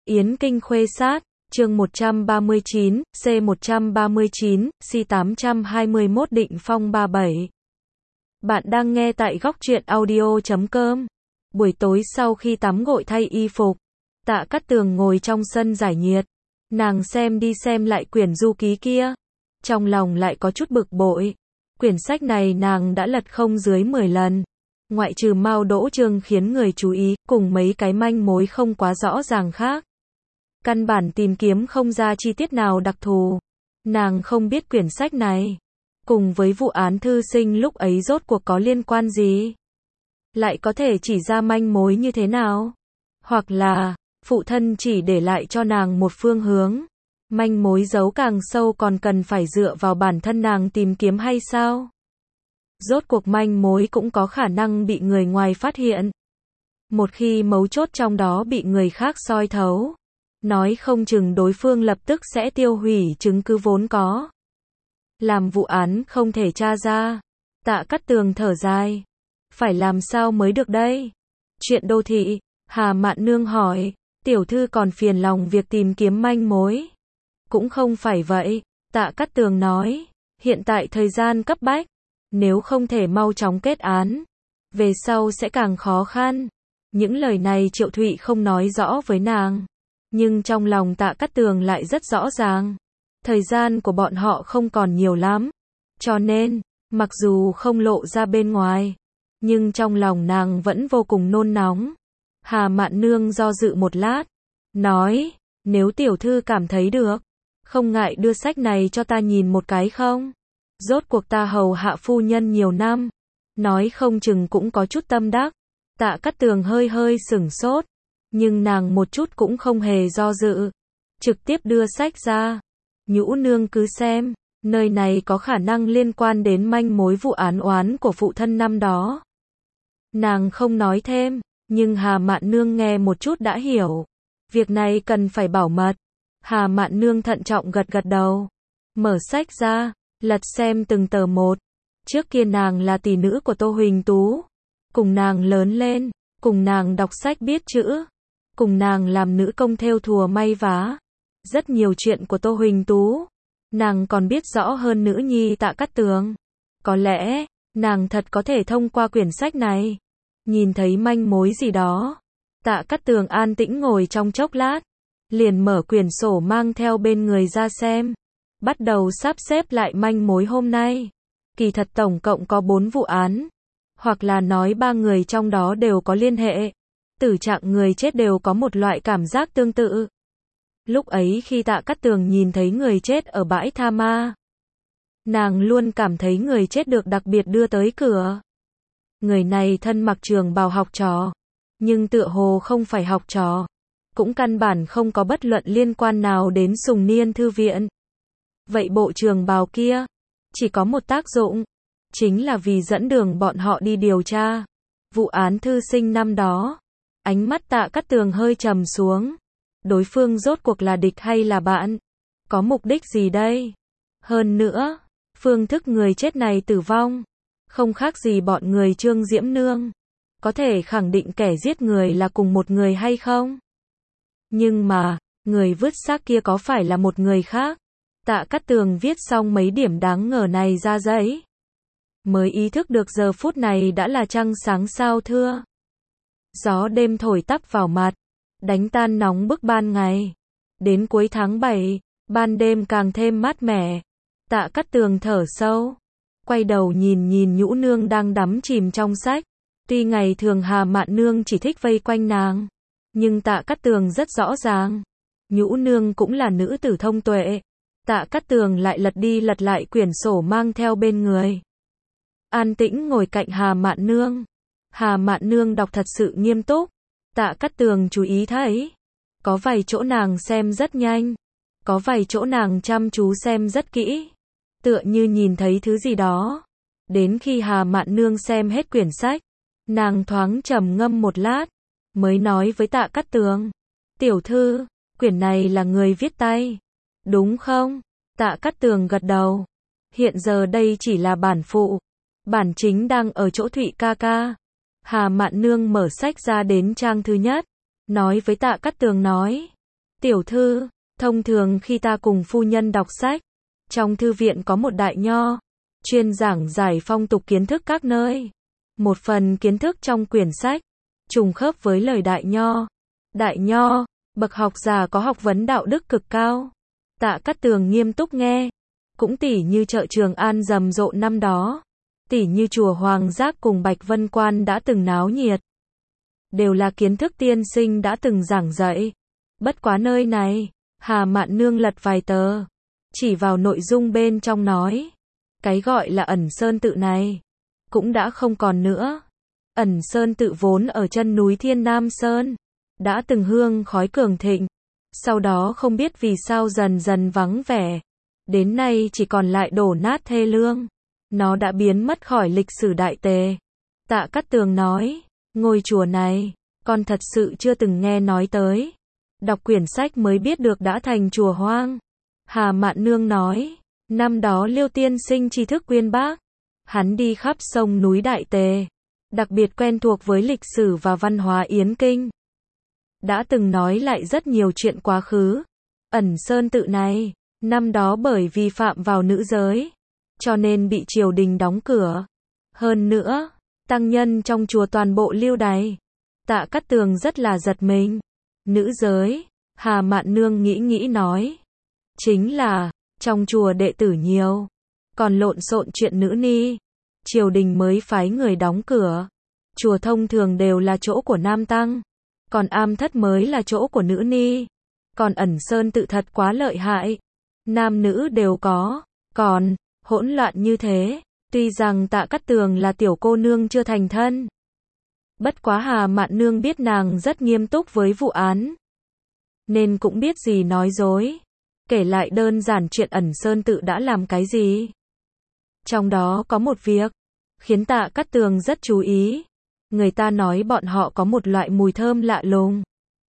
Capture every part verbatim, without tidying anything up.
Yến Kinh Khuê Sát, chương một trăm ba mươi chín, C một trăm ba mươi chín, C tám trăm hai mươi mốt Định Phong ba mươi bảy. Bạn đang nghe tại góc truyện audio chấm com. Buổi tối sau khi tắm gội thay y phục, Tạ Cát Tường ngồi trong sân giải nhiệt. Nàng xem đi xem lại quyển du ký kia. Trong lòng lại có chút bực bội. Quyển sách này nàng đã lật không dưới mười lần. Ngoại trừ Mao Đỗ Chương khiến người chú ý, cùng mấy cái manh mối không quá rõ ràng khác. Căn bản tìm kiếm không ra chi tiết nào đặc thù. Nàng không biết quyển sách này cùng với vụ án thư sinh lúc ấy rốt cuộc có liên quan gì. Lại có thể chỉ ra manh mối như thế nào. Hoặc là, phụ thân chỉ để lại cho nàng một phương hướng. Manh mối giấu càng sâu còn cần phải dựa vào bản thân nàng tìm kiếm hay sao? Rốt cuộc manh mối cũng có khả năng bị người ngoài phát hiện. Một khi mấu chốt trong đó bị người khác soi thấu, nói không chừng đối phương lập tức sẽ tiêu hủy chứng cứ vốn có. Làm vụ án không thể tra ra. Tạ Cát Tường thở dài. Phải làm sao mới được đây? Chuyện đô thị, Hà Mạn Nương hỏi. Tiểu thư còn phiền lòng việc tìm kiếm manh mối. Cũng không phải vậy, Tạ Cát Tường nói. Hiện tại thời gian cấp bách. Nếu không thể mau chóng kết án, về sau sẽ càng khó khăn. Những lời này Triệu Thụy không nói rõ với nàng. Nhưng trong lòng Tạ Cát Tường lại rất rõ ràng. Thời gian của bọn họ không còn nhiều lắm. Cho nên, mặc dù không lộ ra bên ngoài, nhưng trong lòng nàng vẫn vô cùng nôn nóng. Hà Mạn Nương do dự một lát, nói, nếu tiểu thư cảm thấy được, không ngại đưa sách này cho ta nhìn một cái không? Rốt cuộc ta hầu hạ phu nhân nhiều năm, nói không chừng cũng có chút tâm đắc. Tạ Cát Tường hơi hơi sửng sốt, nhưng nàng một chút cũng không hề do dự, trực tiếp đưa sách ra. Nhũ nương cứ xem, nơi này có khả năng liên quan đến manh mối vụ án oán của phụ thân năm đó. Nàng không nói thêm, nhưng Hà Mạn Nương nghe một chút đã hiểu. Việc này cần phải bảo mật. Hà Mạn Nương thận trọng gật gật đầu, mở sách ra, lật xem từng tờ một. Trước kia nàng là tỷ nữ của Tô Huỳnh Tú, cùng nàng lớn lên, cùng nàng đọc sách biết chữ, cùng nàng làm nữ công thêu thùa may vá. Rất nhiều chuyện của Tô Huỳnh Tú, nàng còn biết rõ hơn nữ nhi Tạ Cát Tường. Có lẽ, nàng thật có thể thông qua quyển sách này, nhìn thấy manh mối gì đó. Tạ Cát Tường an tĩnh ngồi trong chốc lát, liền mở quyển sổ mang theo bên người ra xem. Bắt đầu sắp xếp lại manh mối hôm nay. Kỳ thật tổng cộng có bốn vụ án. Hoặc là nói ba người trong đó đều có liên hệ. Tử trạng người chết đều có một loại cảm giác tương tự. Lúc ấy khi Tạ Cát Tường nhìn thấy người chết ở bãi tha ma, nàng luôn cảm thấy người chết được đặc biệt đưa tới cửa. Người này thân mặc trường bào học trò, nhưng tựa hồ không phải học trò. Cũng căn bản không có bất luận liên quan nào đến Sùng Niên Thư Viện. Vậy bộ trường bào kia, chỉ có một tác dụng, chính là vì dẫn đường bọn họ đi điều tra vụ án thư sinh năm đó. Ánh mắt Tạ Cát Tường hơi trầm xuống. Đối phương rốt cuộc là địch hay là bạn? Có mục đích gì đây? Hơn nữa, phương thức người chết này tử vong, không khác gì bọn người Trương Diễm Nương. Có thể khẳng định kẻ giết người là cùng một người hay không? Nhưng mà, người vứt xác kia có phải là một người khác? Tạ Cát Tường viết xong mấy điểm đáng ngờ này ra giấy, mới ý thức được giờ phút này đã là trăng sáng sao thưa. Gió đêm thổi tắp vào mặt, đánh tan nóng bức ban ngày. Đến cuối tháng bảy, ban đêm càng thêm mát mẻ. Tạ Cát Tường thở sâu, quay đầu nhìn nhìn Nhũ Nương đang đắm chìm trong sách. Tuy ngày thường Hà Mạn Nương chỉ thích vây quanh nàng, nhưng Tạ Cát Tường rất rõ ràng, Nhũ Nương cũng là nữ tử thông tuệ. Tạ Cát Tường lại lật đi lật lại quyển sổ mang theo bên người. An tĩnh ngồi cạnh Hà Mạn Nương. Hà Mạn Nương đọc thật sự nghiêm túc. Tạ Cát Tường chú ý thấy, có vài chỗ nàng xem rất nhanh, có vài chỗ nàng chăm chú xem rất kỹ, tựa như nhìn thấy thứ gì đó. Đến khi Hà Mạn Nương xem hết quyển sách, nàng thoáng trầm ngâm một lát, mới nói với Tạ Cát Tường, tiểu thư, quyển này là người viết tay, đúng không? Tạ Cát Tường gật đầu. Hiện giờ đây chỉ là bản phụ, bản chính đang ở chỗ Thụy ca ca. Hà Mạn Nương mở sách ra đến trang thứ nhất, nói với Tạ Cát Tường nói, Tiểu thư, thông thường khi ta cùng phu nhân đọc sách, trong thư viện có một đại nho, chuyên giảng giải phong tục kiến thức các nơi. Một phần kiến thức trong quyển sách, trùng khớp với lời đại nho. Đại nho, bậc học già có học vấn đạo đức cực cao. Tạ Cát Tường nghiêm túc nghe. Cũng tỉ như chợ Trường An rầm rộ năm đó. Tỉ như chùa Hoàng Giác cùng Bạch Vân Quan đã từng náo nhiệt. Đều là kiến thức tiên sinh đã từng giảng dạy. Bất quá nơi này, Hà Mạn Nương lật vài tờ, chỉ vào nội dung bên trong nói. Cái gọi là Ẩn Sơn Tự này, cũng đã không còn nữa. Ẩn Sơn Tự vốn ở chân núi Thiên Nam Sơn, đã từng hương khói cường thịnh. Sau đó không biết vì sao dần dần vắng vẻ. Đến nay chỉ còn lại đổ nát thê lương. Nó đã biến mất khỏi lịch sử Đại Tề. Tạ Cát Tường nói, ngôi chùa này, con thật sự chưa từng nghe nói tới. Đọc quyển sách mới biết được đã thành chùa hoang. Hà Mạn Nương nói, năm đó Liêu tiên sinh tri thức uyên bác. Hắn đi khắp sông núi Đại Tề, đặc biệt quen thuộc với lịch sử và văn hóa Yến Kinh. Đã từng nói lại rất nhiều chuyện quá khứ. Ẩn Sơn Tự này, năm đó bởi vi phạm vào nữ giới, cho nên bị triều đình đóng cửa. Hơn nữa, tăng nhân trong chùa toàn bộ lưu đày. Tạ Cát Tường rất là giật mình. Nữ giới, Hà Mạn Nương nghĩ nghĩ nói. Chính là, trong chùa đệ tử nhiều, còn lộn xộn chuyện nữ ni. Triều đình mới phái người đóng cửa. Chùa thông thường đều là chỗ của nam tăng, còn am thất mới là chỗ của nữ ni. Còn Ẩn Sơn Tự thật quá lợi hại. Nam nữ đều có, còn, hỗn loạn như thế. Tuy rằng Tạ Cát Tường là tiểu cô nương chưa thành thân. Bất quá Hà Mạn Nương biết nàng rất nghiêm túc với vụ án, nên cũng biết gì nói dối. Kể lại đơn giản chuyện Ẩn Sơn Tự đã làm cái gì. Trong đó có một việc, khiến Tạ Cát Tường rất chú ý. Người ta nói bọn họ có một loại mùi thơm lạ lùng,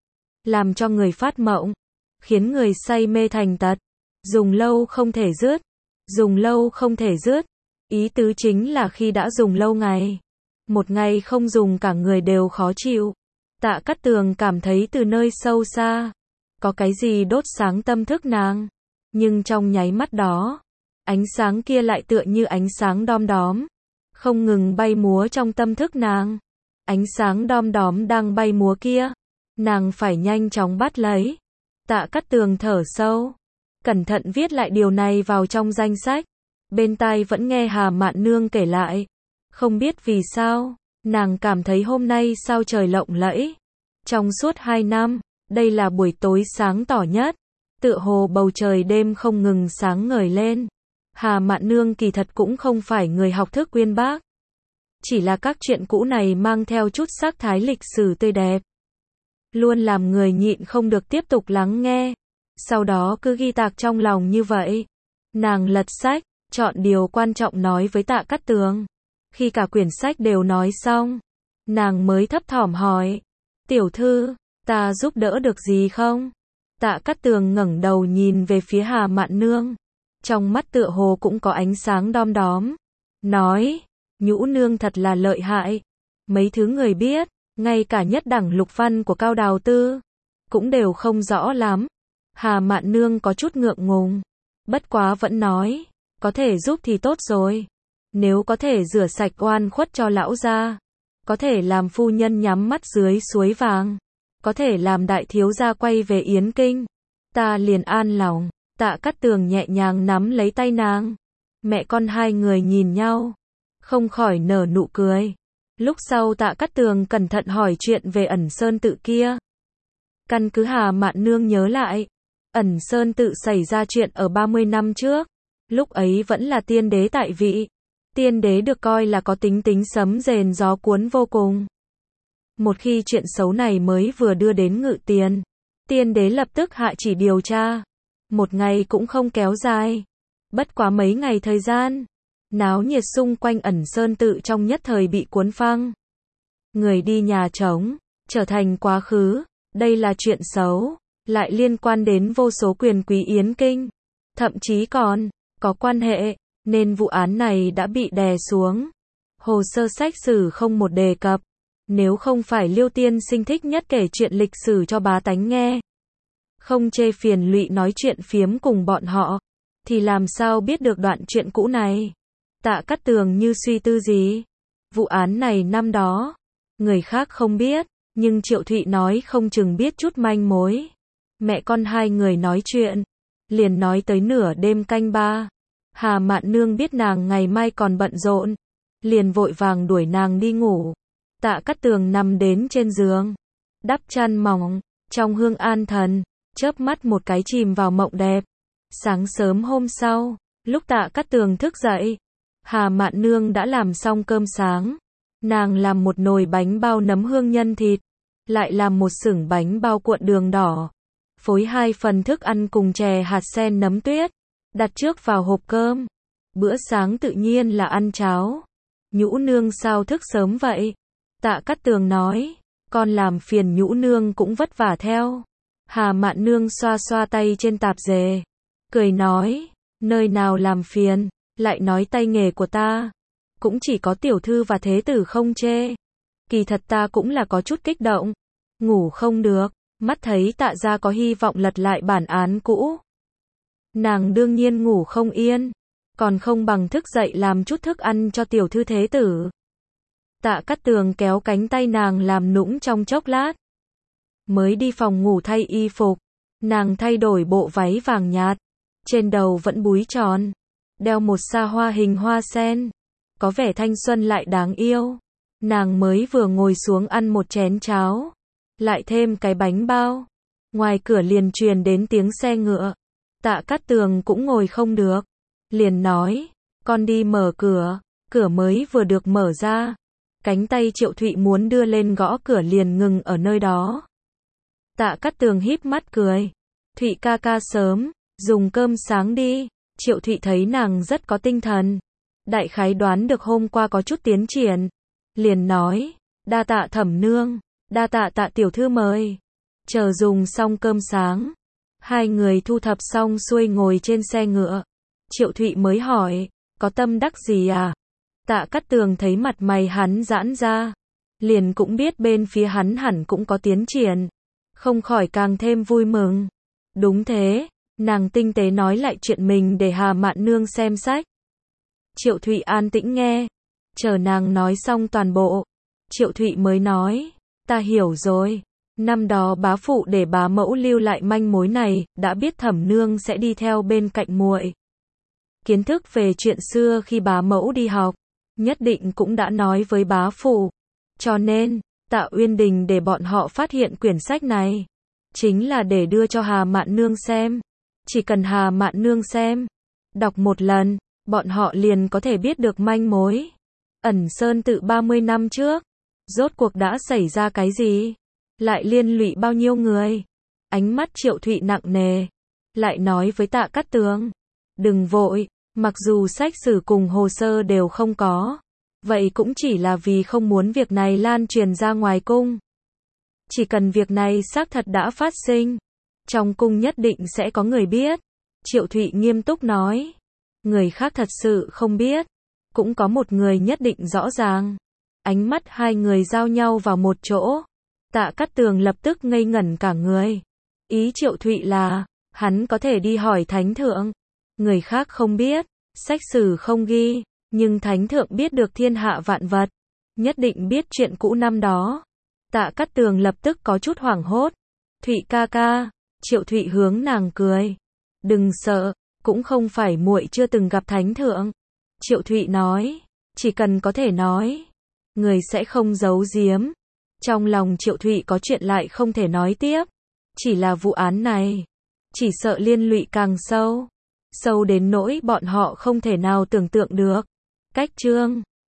làm cho người phát mộng, khiến người say mê thành tật. Dùng lâu không thể dứt. Dùng lâu không thể dứt. Ý tứ chính là khi đã dùng lâu ngày, một ngày không dùng cả người đều khó chịu. Tạ Cát Tường cảm thấy từ nơi sâu xa, có cái gì đốt sáng tâm thức nàng. Nhưng trong nháy mắt đó, ánh sáng kia lại tựa như ánh sáng đom đóm, không ngừng bay múa trong tâm thức nàng. Ánh sáng đom đóm đang bay múa kia, nàng phải nhanh chóng bắt lấy. Tạ Cát Tường thở sâu, cẩn thận viết lại điều này vào trong danh sách. Bên tai vẫn nghe Hà Mạn Nương kể lại. Không biết vì sao, nàng cảm thấy hôm nay sao trời lộng lẫy. Trong suốt hai năm, đây là buổi tối sáng tỏ nhất. Tựa hồ bầu trời đêm không ngừng sáng ngời lên. Hà Mạn Nương kỳ thật cũng không phải người học thức uyên bác. Chỉ là các chuyện cũ này mang theo chút sắc thái lịch sử tươi đẹp, luôn làm người nhịn không được tiếp tục lắng nghe. Sau đó cứ ghi tạc trong lòng như vậy. Nàng lật sách, chọn điều quan trọng nói với Tạ Cát Tường. Khi cả quyển sách đều nói xong, nàng mới thấp thỏm hỏi, tiểu thư, ta giúp đỡ được gì không? Tạ Cát Tường ngẩng đầu nhìn về phía Hà Mạn Nương, trong mắt tựa hồ cũng có ánh sáng đom đóm, nói, Nhũ nương thật là lợi hại. Mấy thứ người biết, ngay cả nhất đẳng lục văn của Cao Đào Tư, cũng đều không rõ lắm. Hà Mạn Nương có chút ngượng ngùng, bất quá vẫn nói, có thể giúp thì tốt rồi. Nếu có thể rửa sạch oan khuất cho lão gia, có thể làm phu nhân nhắm mắt dưới suối vàng, có thể làm đại thiếu gia quay về Yến Kinh, ta liền an lòng. Tạ Cát Tường nhẹ nhàng nắm lấy tay nàng. Mẹ con hai người nhìn nhau, không khỏi nở nụ cười. Lúc sau Tạ Cát Tường cẩn thận hỏi chuyện về Ẩn Sơn Tự kia. Căn cứ Hà Mạn Nương nhớ lại, Ẩn Sơn Tự xảy ra chuyện ở ba mươi năm trước. Lúc ấy vẫn là tiên đế tại vị. Tiên đế được coi là có tính tính sấm rền gió cuốn vô cùng. Một khi chuyện xấu này mới vừa đưa đến Ngự Tiền, tiên đế lập tức hạ chỉ điều tra. Một ngày cũng không kéo dài. Bất quá mấy ngày thời gian, náo nhiệt xung quanh Ẩn Sơn Tự trong nhất thời bị cuốn phăng. Người đi nhà trống, trở thành quá khứ. Đây là chuyện xấu, lại liên quan đến vô số quyền quý Yến Kinh. Thậm chí còn có quan hệ, nên vụ án này đã bị đè xuống. Hồ sơ sách sử không một đề cập. Nếu không phải Liêu tiên sinh thích nhất kể chuyện lịch sử cho bá tánh nghe, không chê phiền lụy nói chuyện phiếm cùng bọn họ, thì làm sao biết được đoạn chuyện cũ này. Tạ Cát Tường như suy tư gì. Vụ án này năm đó, người khác không biết, nhưng Triệu Thụy nói không chừng biết chút manh mối. Mẹ con hai người nói chuyện, liền nói tới nửa đêm canh ba. Hà Mạn Nương biết nàng ngày mai còn bận rộn, liền vội vàng đuổi nàng đi ngủ. Tạ Cát Tường nằm đến trên giường, đắp chăn mỏng, trong hương an thần, chớp mắt một cái chìm vào mộng đẹp. Sáng sớm hôm sau, lúc Tạ Cát Tường thức dậy, Hà Mạn Nương đã làm xong cơm sáng. Nàng làm một nồi bánh bao nấm hương nhân thịt, lại làm một xửng bánh bao cuộn đường đỏ, phối hai phần thức ăn cùng chè hạt sen nấm tuyết, đặt trước vào hộp cơm. Bữa sáng tự nhiên là ăn cháo. Nhũ nương sao thức sớm vậy? Tạ Cát Tường nói, con làm phiền nhũ nương cũng vất vả theo. Hà Mạn Nương xoa xoa tay trên tạp dề, cười nói, nơi nào làm phiền, lại nói tay nghề của ta. Cũng chỉ có tiểu thư và thế tử không chê. Kỳ thật ta cũng là có chút kích động. Ngủ không được, mắt thấy Tạ gia có hy vọng lật lại bản án cũ. Nàng đương nhiên ngủ không yên, còn không bằng thức dậy làm chút thức ăn cho tiểu thư thế tử. Tạ Cát Tường kéo cánh tay nàng làm nũng trong chốc lát. Mới đi phòng ngủ thay y phục, nàng thay đổi bộ váy vàng nhạt, trên đầu vẫn búi tròn, đeo một sa hoa hình hoa sen, có vẻ thanh xuân lại đáng yêu. Nàng mới vừa ngồi xuống ăn một chén cháo, lại thêm cái bánh bao, ngoài cửa liền truyền đến tiếng xe ngựa. Tạ Cát Tường cũng ngồi không được, liền nói, con đi mở cửa. Cửa mới vừa được mở ra, cánh tay Triệu Thụy muốn đưa lên gõ cửa liền ngừng ở nơi đó. Tạ Cát Tường híp mắt cười, Thụy ca ca sớm, dùng cơm sáng đi. Triệu Thụy thấy nàng rất có tinh thần, đại khái đoán được hôm qua có chút tiến triển, liền nói, đa tạ thẩm nương, đa tạ Tạ tiểu thư mời. Chờ dùng xong cơm sáng, hai người thu thập xong xuôi ngồi trên xe ngựa. Triệu Thụy mới hỏi, có tâm đắc gì à? Tạ Cát Tường thấy mặt mày hắn giãn ra, liền cũng biết bên phía hắn hẳn cũng có tiến triển, không khỏi càng thêm vui mừng. Đúng thế, nàng tinh tế nói lại chuyện mình để Hà Mạn Nương xem sách. Triệu Thụy an tĩnh nghe, chờ nàng nói xong toàn bộ, Triệu Thụy mới nói, ta hiểu rồi. Năm đó bá phụ để bá mẫu lưu lại manh mối này, đã biết thẩm nương sẽ đi theo bên cạnh muội. Kiến thức về chuyện xưa khi bá mẫu đi học, nhất định cũng đã nói với bá phụ. Cho nên, Tạ Uyên Đình để bọn họ phát hiện quyển sách này, chính là để đưa cho Hà Mạn Nương xem. Chỉ cần Hà Mạn Nương xem, đọc một lần, bọn họ liền có thể biết được manh mối. Ẩn Sơn tự ba mươi năm trước, rốt cuộc đã xảy ra cái gì? Lại liên lụy bao nhiêu người? Ánh mắt Triệu Thụy nặng nề, lại nói với Tạ Cát Tường, đừng vội, mặc dù sách sử cùng hồ sơ đều không có, vậy cũng chỉ là vì không muốn việc này lan truyền ra ngoài cung. Chỉ cần việc này xác thật đã phát sinh, trong cung nhất định sẽ có người biết. Triệu Thụy nghiêm túc nói, người khác thật sự không biết, cũng có một người nhất định rõ ràng. Ánh mắt hai người giao nhau vào một chỗ. Tạ Cát Tường lập tức ngây ngẩn cả người. Ý Triệu Thụy là, hắn có thể đi hỏi Thánh Thượng. Người khác không biết, sách sử không ghi, nhưng Thánh Thượng biết được thiên hạ vạn vật, nhất định biết chuyện cũ năm đó. Tạ Cát Tường lập tức có chút hoảng hốt. Thụy ca ca. Triệu Thụy hướng nàng cười. Đừng sợ, cũng không phải muội chưa từng gặp Thánh Thượng. Triệu Thụy nói, chỉ cần có thể nói, người sẽ không giấu giếm. Trong lòng Triệu Thụy có chuyện lại không thể nói tiếp. Chỉ là vụ án này, chỉ sợ liên lụy càng sâu. Sâu đến nỗi bọn họ không thể nào tưởng tượng được. Cách chương